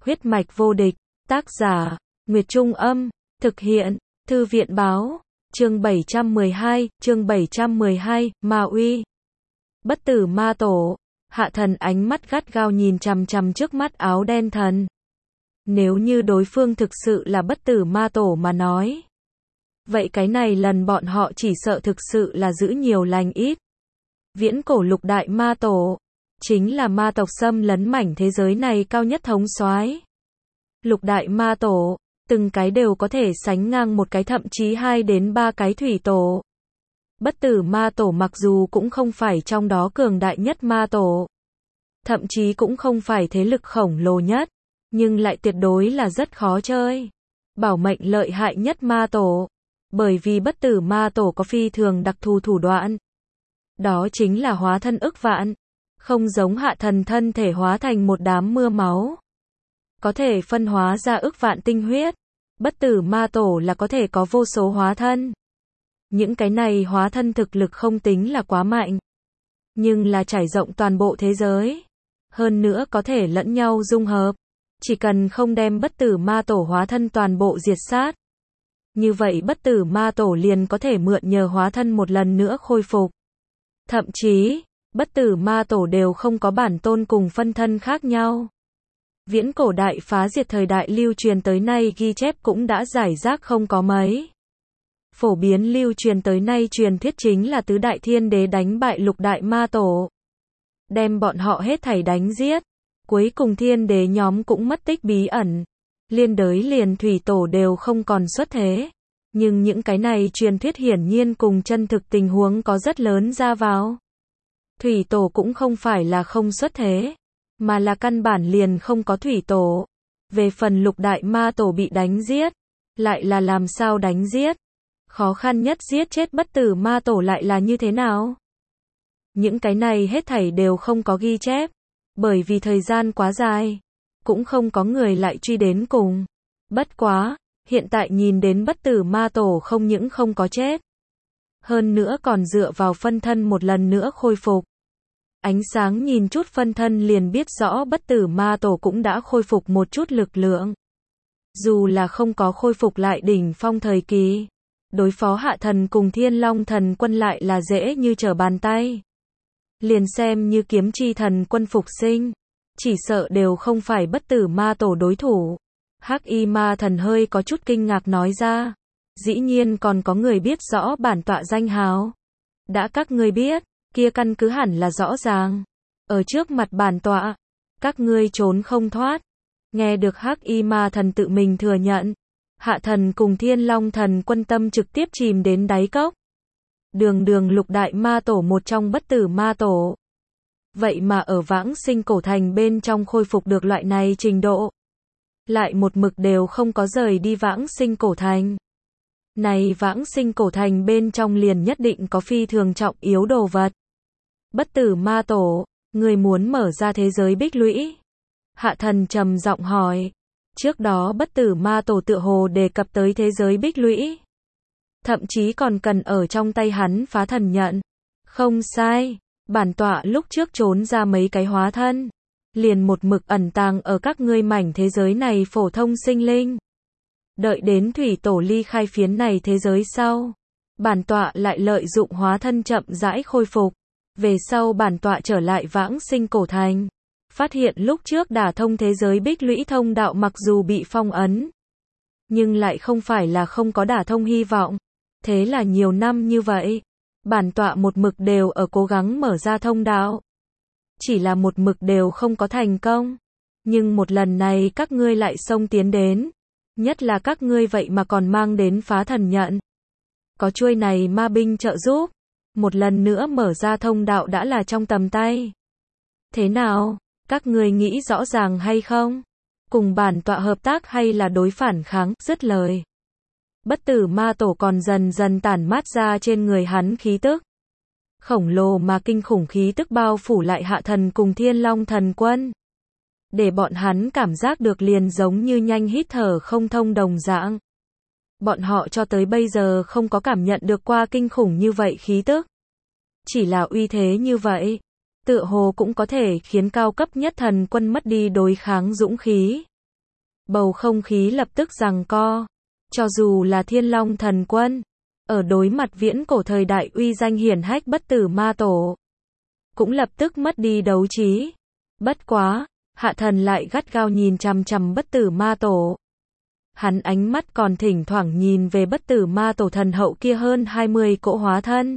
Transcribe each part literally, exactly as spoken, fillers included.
Huyết mạch vô địch, tác giả, Nguyệt Trung Âm, thực hiện, Thư viện Báo, chương bảy trăm mười hai, chương bảy trăm mười hai, Ma Uy. Bất tử ma tổ, Hạ Thần ánh mắt gắt gao nhìn chằm chằm trước mắt áo đen thần. Nếu như đối phương thực sự là bất tử ma tổ mà nói, vậy cái này lần bọn họ chỉ sợ thực sự là giữ nhiều lành ít. Viễn cổ lục đại ma tổ, chính là ma tộc xâm lấn mảnh thế giới này cao nhất thống soái. Lục đại ma tổ, từng cái đều có thể sánh ngang một cái thậm chí hai đến ba cái thủy tổ. Bất tử ma tổ mặc dù cũng không phải trong đó cường đại nhất ma tổ, thậm chí cũng không phải thế lực khổng lồ nhất, nhưng lại tuyệt đối là rất khó chơi. Bảo mệnh lợi hại nhất ma tổ, bởi vì bất tử ma tổ có phi thường đặc thù thủ đoạn. Đó chính là hóa thân ức vạn, không giống Hạ Thần thân thể hóa thành một đám mưa máu, có thể phân hóa ra ức vạn tinh huyết. Bất tử ma tổ là có thể có vô số hóa thân. Những cái này hóa thân thực lực không tính là quá mạnh, nhưng là trải rộng toàn bộ thế giới. Hơn nữa có thể lẫn nhau dung hợp. Chỉ cần không đem bất tử ma tổ hóa thân toàn bộ diệt sát, như vậy bất tử ma tổ liền có thể mượn nhờ hóa thân một lần nữa khôi phục. Thậm chí, bất tử ma tổ đều không có bản tôn cùng phân thân khác nhau. Viễn cổ đại phá diệt thời đại lưu truyền tới nay ghi chép cũng đã giải rác không có mấy. Phổ biến lưu truyền tới nay truyền thuyết chính là tứ đại thiên đế đánh bại lục đại ma tổ, đem bọn họ hết thảy đánh giết. Cuối cùng thiên đế nhóm cũng mất tích bí ẩn, liên đới liền thủy tổ đều không còn xuất thế. Nhưng những cái này truyền thuyết hiển nhiên cùng chân thực tình huống có rất lớn ra vào. Thủy tổ cũng không phải là không xuất thế, mà là căn bản liền không có thủy tổ. Về phần lục đại ma tổ bị đánh giết, lại là làm sao đánh giết? Khó khăn nhất giết chết bất tử ma tổ lại là như thế nào? Những cái này hết thảy đều không có ghi chép, bởi vì thời gian quá dài, cũng không có người lại truy đến cùng. Bất quá, hiện tại nhìn đến bất tử ma tổ không những không có chết, hơn nữa còn dựa vào phân thân một lần nữa khôi phục. Ánh sáng nhìn chút phân thân liền biết rõ bất tử ma tổ cũng đã khôi phục một chút lực lượng. Dù là không có khôi phục lại đỉnh phong thời kỳ, đối phó Hạ Thần cùng Thiên Long thần quân lại là dễ như trở bàn tay. Liền xem như kiếm chi thần quân phục sinh, chỉ sợ đều không phải bất tử ma tổ đối thủ. Hắc y ma thần hơi có chút kinh ngạc nói ra. Dĩ nhiên còn có người biết rõ bản tọa danh hào. Đã các ngươi biết, kia căn cứ hẳn là rõ ràng. Ở trước mặt bản tọa, các ngươi trốn không thoát. Nghe được Hắc y ma thần tự mình thừa nhận, Hạ Thần cùng Thiên Long thần quân tâm trực tiếp chìm đến đáy cốc. Đường đường lục đại ma tổ một trong bất tử ma tổ, vậy mà ở vãng sinh cổ thành bên trong khôi phục được loại này trình độ, lại một mực đều không có rời đi vãng sinh cổ thành. Này vãng sinh cổ thành bên trong liền nhất định có phi thường trọng yếu đồ vật. Bất tử ma tổ, người muốn mở ra thế giới bích lũy? Hạ Thần trầm giọng hỏi. Trước đó bất tử ma tổ tựa hồ đề cập tới thế giới bích lũy, thậm chí còn cần ở trong tay hắn phá thần nhận. Không sai, bản tọa lúc trước trốn ra mấy cái hóa thân, liền một mực ẩn tàng ở các ngươi mảnh thế giới này phổ thông sinh linh. Đợi đến thủy tổ ly khai phiến này thế giới sau, bản tọa lại lợi dụng hóa thân chậm rãi khôi phục. Về sau bản tọa trở lại vãng sinh cổ thành, phát hiện lúc trước đả thông thế giới bích lũy thông đạo mặc dù bị phong ấn, nhưng lại không phải là không có đả thông hy vọng. Thế là nhiều năm như vậy, bản tọa một mực đều ở cố gắng mở ra thông đạo, chỉ là một mực đều không có thành công. Nhưng một lần này các ngươi lại xông tiến đến, nhất là các ngươi vậy mà còn mang đến phá thần nhận. Có chuôi này ma binh trợ giúp, một lần nữa mở ra thông đạo đã là trong tầm tay. Thế nào, các ngươi nghĩ rõ ràng hay không? Cùng bản tọa hợp tác hay là đối phản kháng? Dứt lời, bất tử ma tổ còn dần dần tản mát ra trên người hắn khí tức. Khổng lồ mà kinh khủng khí tức bao phủ lại Hạ Thần cùng Thiên Long thần quân, để bọn hắn cảm giác được liền giống như nhanh hít thở không thông đồng dạng. Bọn họ cho tới bây giờ không có cảm nhận được qua kinh khủng như vậy khí tức. Chỉ là uy thế như vậy, tựa hồ cũng có thể khiến cao cấp nhất thần quân mất đi đối kháng dũng khí. Bầu không khí lập tức giằng co. Cho dù là Thiên Long Thần Quân, ở đối mặt viễn cổ thời đại uy danh hiển hách bất tử ma tổ, cũng lập tức mất đi đấu trí. Bất quá, Hạ Thần lại gắt gao nhìn chằm chằm bất tử ma tổ. Hắn ánh mắt còn thỉnh thoảng nhìn về bất tử ma tổ thần hậu kia hơn hai mươi cỗ hóa thân.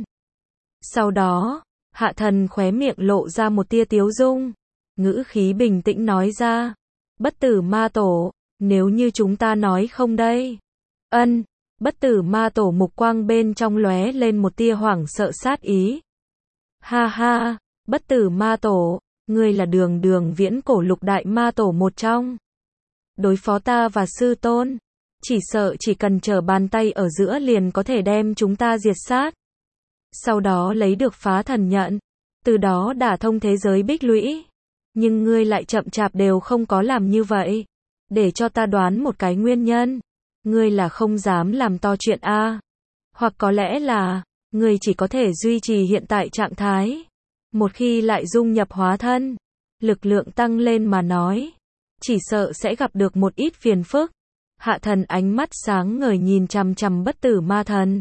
Sau đó, Hạ Thần khóe miệng lộ ra một tia tiếu dung, ngữ khí bình tĩnh nói ra, bất tử ma tổ, nếu như chúng ta nói không đây. Ân, bất tử ma tổ mục quang bên trong lóe lên một tia hoảng sợ sát ý. Ha ha, bất tử ma tổ, ngươi là đường đường viễn cổ lục đại ma tổ một trong. Đối phó ta và sư tôn, chỉ sợ chỉ cần trở bàn tay ở giữa liền có thể đem chúng ta diệt sát. Sau đó lấy được phá thần nhận, từ đó đả thông thế giới bích lũy. Nhưng ngươi lại chậm chạp đều không có làm như vậy. Để cho ta đoán một cái nguyên nhân. Ngươi là không dám làm to chuyện a, hoặc có lẽ là ngươi chỉ có thể duy trì hiện tại trạng thái. Một khi lại dung nhập hóa thân, lực lượng tăng lên mà nói, chỉ sợ sẽ gặp được một ít phiền phức. Hạ Thần ánh mắt sáng ngời nhìn chằm chằm bất tử ma thần.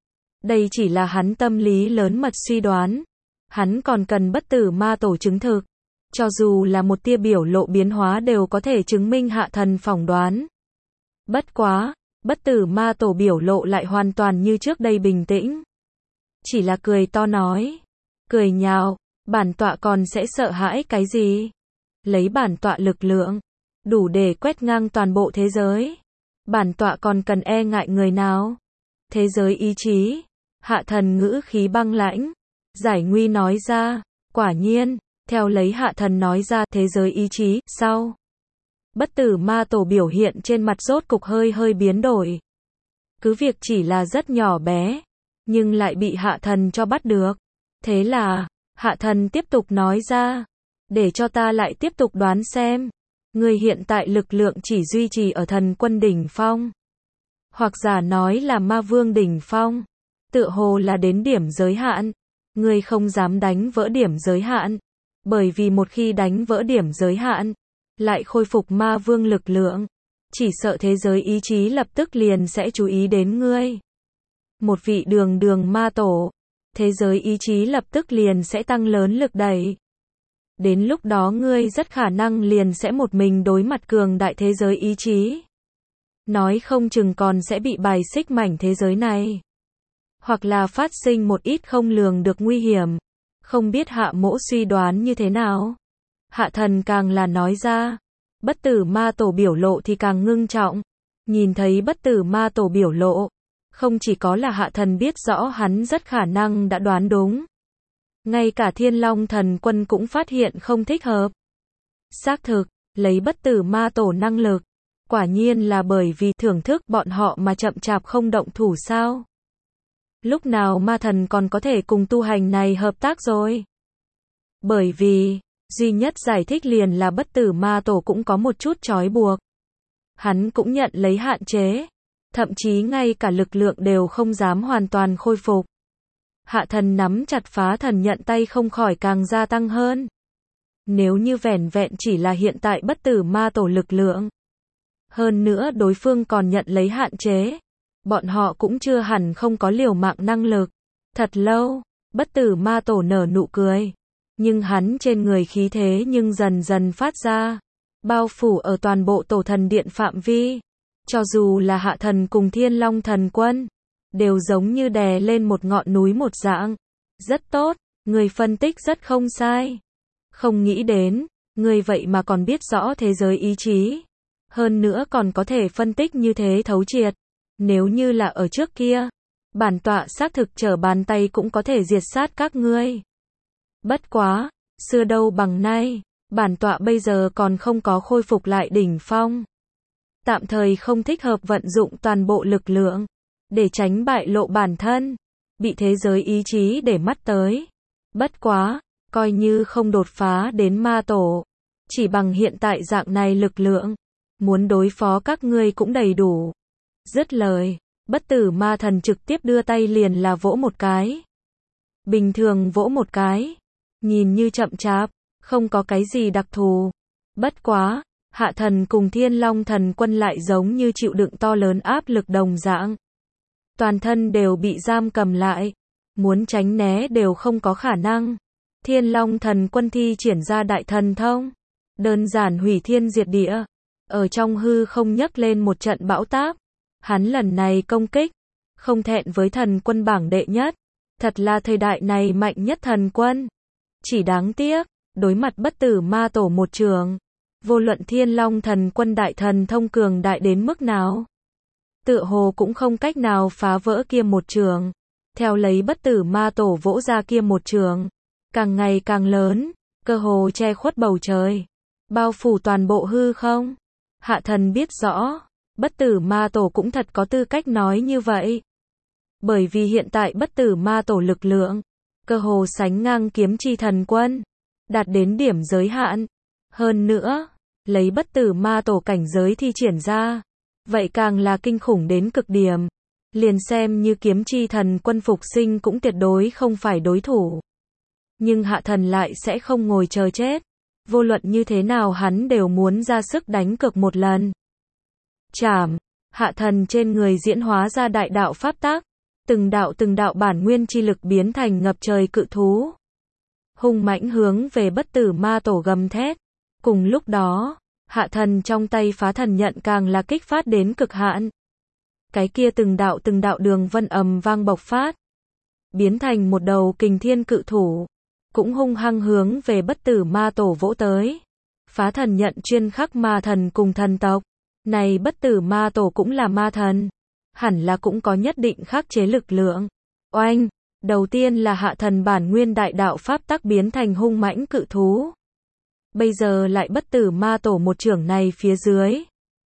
Đây chỉ là hắn tâm lý lớn mật suy đoán. Hắn còn cần bất tử ma tổ chứng thực. Cho dù là một tia biểu lộ biến hóa đều có thể chứng minh Hạ Thần phỏng đoán. Bất quá, bất tử ma tổ biểu lộ lại hoàn toàn như trước đây bình tĩnh. Chỉ là cười to nói. Cười nhạo, bản tọa còn sẽ sợ hãi cái gì? Lấy bản tọa lực lượng, đủ để quét ngang toàn bộ thế giới. Bản tọa còn cần e ngại người nào? Thế giới ý chí. Hạ Thần ngữ khí băng lãnh. Giải nguy nói ra, quả nhiên, theo lấy Hạ Thần nói ra thế giới ý chí, sau. Bất tử ma tổ biểu hiện trên mặt rốt cục hơi hơi biến đổi. Cứ việc chỉ là rất nhỏ bé, nhưng lại bị Hạ Thần cho bắt được. Thế là, Hạ Thần tiếp tục nói ra, để cho ta lại tiếp tục đoán xem. Người hiện tại lực lượng chỉ duy trì ở thần quân đỉnh phong. Hoặc giả nói là ma vương đỉnh phong. Tựa hồ là đến điểm giới hạn. Người không dám đánh vỡ điểm giới hạn. Bởi vì một khi đánh vỡ điểm giới hạn, lại khôi phục ma vương lực lượng, chỉ sợ thế giới ý chí lập tức liền sẽ chú ý đến ngươi. Một vị đường đường ma tổ, thế giới ý chí lập tức liền sẽ tăng lớn lực đẩy. Đến lúc đó ngươi rất khả năng liền sẽ một mình đối mặt cường đại thế giới ý chí. Nói không chừng còn sẽ bị bài xích mảnh thế giới này. Hoặc là phát sinh một ít không lường được nguy hiểm. Không biết Hạ Mỗ suy đoán như thế nào? Hạ Thần càng là nói ra. Bất tử ma tổ biểu lộ thì càng ngưng trọng. Nhìn thấy bất tử ma tổ biểu lộ. Không chỉ có là Hạ Thần biết rõ hắn rất khả năng đã đoán đúng. Ngay cả Thiên Long Thần Quân cũng phát hiện không thích hợp. Xác thực, lấy bất tử ma tổ năng lực. Quả nhiên là bởi vì thưởng thức bọn họ mà chậm chạp không động thủ sao? Lúc nào ma thần còn có thể cùng tu hành này hợp tác rồi? Bởi vì, duy nhất giải thích liền là bất tử ma tổ cũng có một chút trói buộc. Hắn cũng nhận lấy hạn chế. Thậm chí ngay cả lực lượng đều không dám hoàn toàn khôi phục. Hạ Thần nắm chặt phá thần nhận tay không khỏi càng gia tăng hơn. Nếu như vẻn vẹn chỉ là hiện tại bất tử ma tổ lực lượng. Hơn nữa đối phương còn nhận lấy hạn chế. Bọn họ cũng chưa hẳn không có liều mạng năng lực. Thật lâu, bất tử ma tổ nở nụ cười. Nhưng hắn trên người khí thế nhưng dần dần phát ra. Bao phủ ở toàn bộ tổ thần điện phạm vi. Cho dù là Hạ Thần cùng Thiên Long Thần Quân. Đều giống như đè lên một ngọn núi một dạng. Rất tốt, người phân tích rất không sai. Không nghĩ đến, người vậy mà còn biết rõ thế giới ý chí. Hơn nữa còn có thể phân tích như thế thấu triệt. Nếu như là ở trước kia, bản tọa xác thực trở bàn tay cũng có thể diệt sát các ngươi. Bất quá, xưa đâu bằng nay, bản tọa bây giờ còn không có khôi phục lại đỉnh phong. Tạm thời không thích hợp vận dụng toàn bộ lực lượng, để tránh bại lộ bản thân, bị thế giới ý chí để mắt tới. Bất quá, coi như không đột phá đến ma tổ, chỉ bằng hiện tại dạng này lực lượng, muốn đối phó các ngươi cũng đầy đủ. Dứt lời, bất tử ma thần trực tiếp đưa tay liền là vỗ một cái. Bình thường vỗ một cái, nhìn như chậm chạp, không có cái gì đặc thù. Bất quá, Hạ thần cùng Thiên Long thần quân lại giống như chịu đựng to lớn áp lực đồng dạng. Toàn thân đều bị giam cầm lại. Muốn tránh né đều không có khả năng. Thiên Long thần quân thi triển ra đại thần thông. Đơn giản hủy thiên diệt địa. Ở trong hư không nhấc lên một trận bão táp. Hắn lần này công kích. Không thẹn với thần quân bảng đệ nhất. Thật là thời đại này mạnh nhất thần quân. Chỉ đáng tiếc, đối mặt bất tử ma tổ một trường. Vô luận Thiên Long thần quân đại thần thông cường đại đến mức nào. Tựa hồ cũng không cách nào phá vỡ kia một trường. Theo lấy bất tử ma tổ vỗ ra kia một trường. Càng ngày càng lớn, cơ hồ che khuất bầu trời. Bao phủ toàn bộ hư không. Hạ thần biết rõ, bất tử ma tổ cũng thật có tư cách nói như vậy. Bởi vì hiện tại bất tử ma tổ lực lượng, cơ hồ sánh ngang kiếm chi thần quân, đạt đến điểm giới hạn. Hơn nữa, lấy bất tử ma tổ cảnh giới thi triển ra, vậy càng là kinh khủng đến cực điểm. Liền xem như kiếm chi thần quân phục sinh cũng tuyệt đối không phải đối thủ. Nhưng hạ thần lại sẽ không ngồi chờ chết. Vô luận như thế nào hắn đều muốn ra sức đánh cược một lần. Chảm, hạ thần trên người diễn hóa ra đại đạo pháp tắc. Từng đạo từng đạo bản nguyên chi lực biến thành ngập trời cự thú. Hung mãnh hướng về bất tử ma tổ gầm thét. Cùng lúc đó, hạ thần trong tay phá thần nhận càng là kích phát đến cực hạn. Cái kia từng đạo từng đạo đường vân ầm vang bộc phát. Biến thành một đầu kình thiên cự thủ. Cũng hung hăng hướng về bất tử ma tổ vỗ tới. Phá thần nhận chuyên khắc ma thần cùng thần tộc. Này bất tử ma tổ cũng là ma thần. Hẳn là cũng có nhất định khắc chế lực lượng. Oanh, đầu tiên là hạ thần bản nguyên đại đạo pháp tắc biến thành hung mãnh cự thú. Bây giờ lại bất tử ma tổ một trưởng này phía dưới.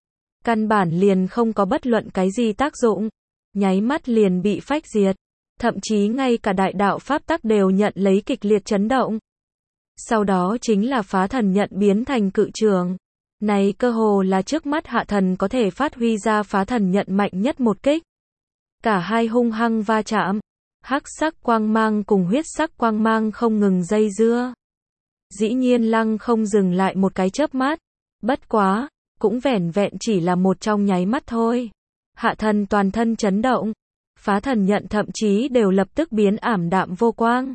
Căn bản liền không có bất luận cái gì tác dụng. Nháy mắt liền bị phách diệt. Thậm chí ngay cả đại đạo pháp tắc đều nhận lấy kịch liệt chấn động. Sau đó chính là phá thần nhận biến thành cự trường. Này cơ hồ là trước mắt hạ thần có thể phát huy ra phá thần nhận mạnh nhất một kích. Cả hai hung hăng va chạm. Hắc sắc quang mang cùng huyết sắc quang mang không ngừng dây dưa. Dĩ nhiên lăng không dừng lại một cái chớp mắt. Bất quá, cũng vẻn vẹn chỉ là một trong nháy mắt thôi. Hạ thần toàn thân chấn động. Phá thần nhận thậm chí đều lập tức biến ảm đạm vô quang.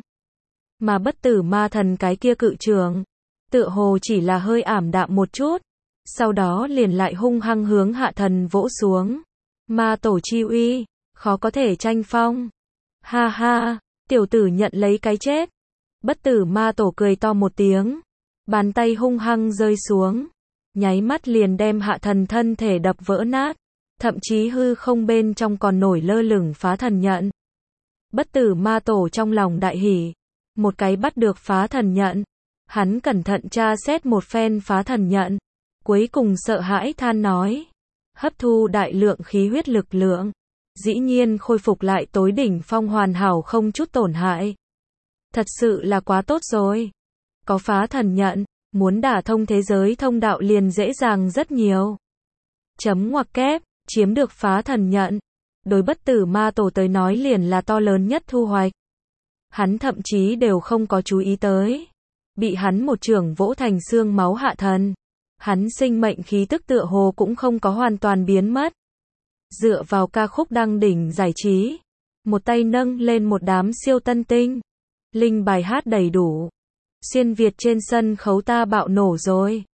Mà bất tử ma thần cái kia cự trường, tựa hồ chỉ là hơi ảm đạm một chút. Sau đó liền lại hung hăng hướng hạ thần vỗ xuống. Ma tổ chi uy, khó có thể tranh phong. Ha ha, tiểu tử nhận lấy cái chết. Bất tử ma tổ cười to một tiếng. Bàn tay hung hăng rơi xuống. Nháy mắt liền đem hạ thần thân thể đập vỡ nát. Thậm chí hư không bên trong còn nổi lơ lửng phá thần nhận. Bất tử ma tổ trong lòng đại hỉ. Một cái bắt được phá thần nhận. Hắn cẩn thận tra xét một phen phá thần nhận. Cuối cùng sợ hãi than nói. Hấp thu đại lượng khí huyết lực lượng. Dĩ nhiên khôi phục lại tối đỉnh phong hoàn hảo không chút tổn hại. Thật sự là quá tốt rồi. Có phá thần nhận, muốn đả thông thế giới thông đạo liền dễ dàng rất nhiều. Chấm ngoặc kép, chiếm được phá thần nhận. Đối bất tử ma tổ tới nói liền là to lớn nhất thu hoạch. Hắn thậm chí đều không có chú ý tới. Bị hắn một chưởng vỗ thành xương máu hạ thần. Hắn sinh mệnh khí tức tựa hồ cũng không có hoàn toàn biến mất. Dựa vào ca khúc đăng đỉnh giải trí. Một tay nâng lên một đám siêu tân tinh. Linh bài hát đầy đủ. Xuyên Việt trên sân khấu ta bạo nổ rồi.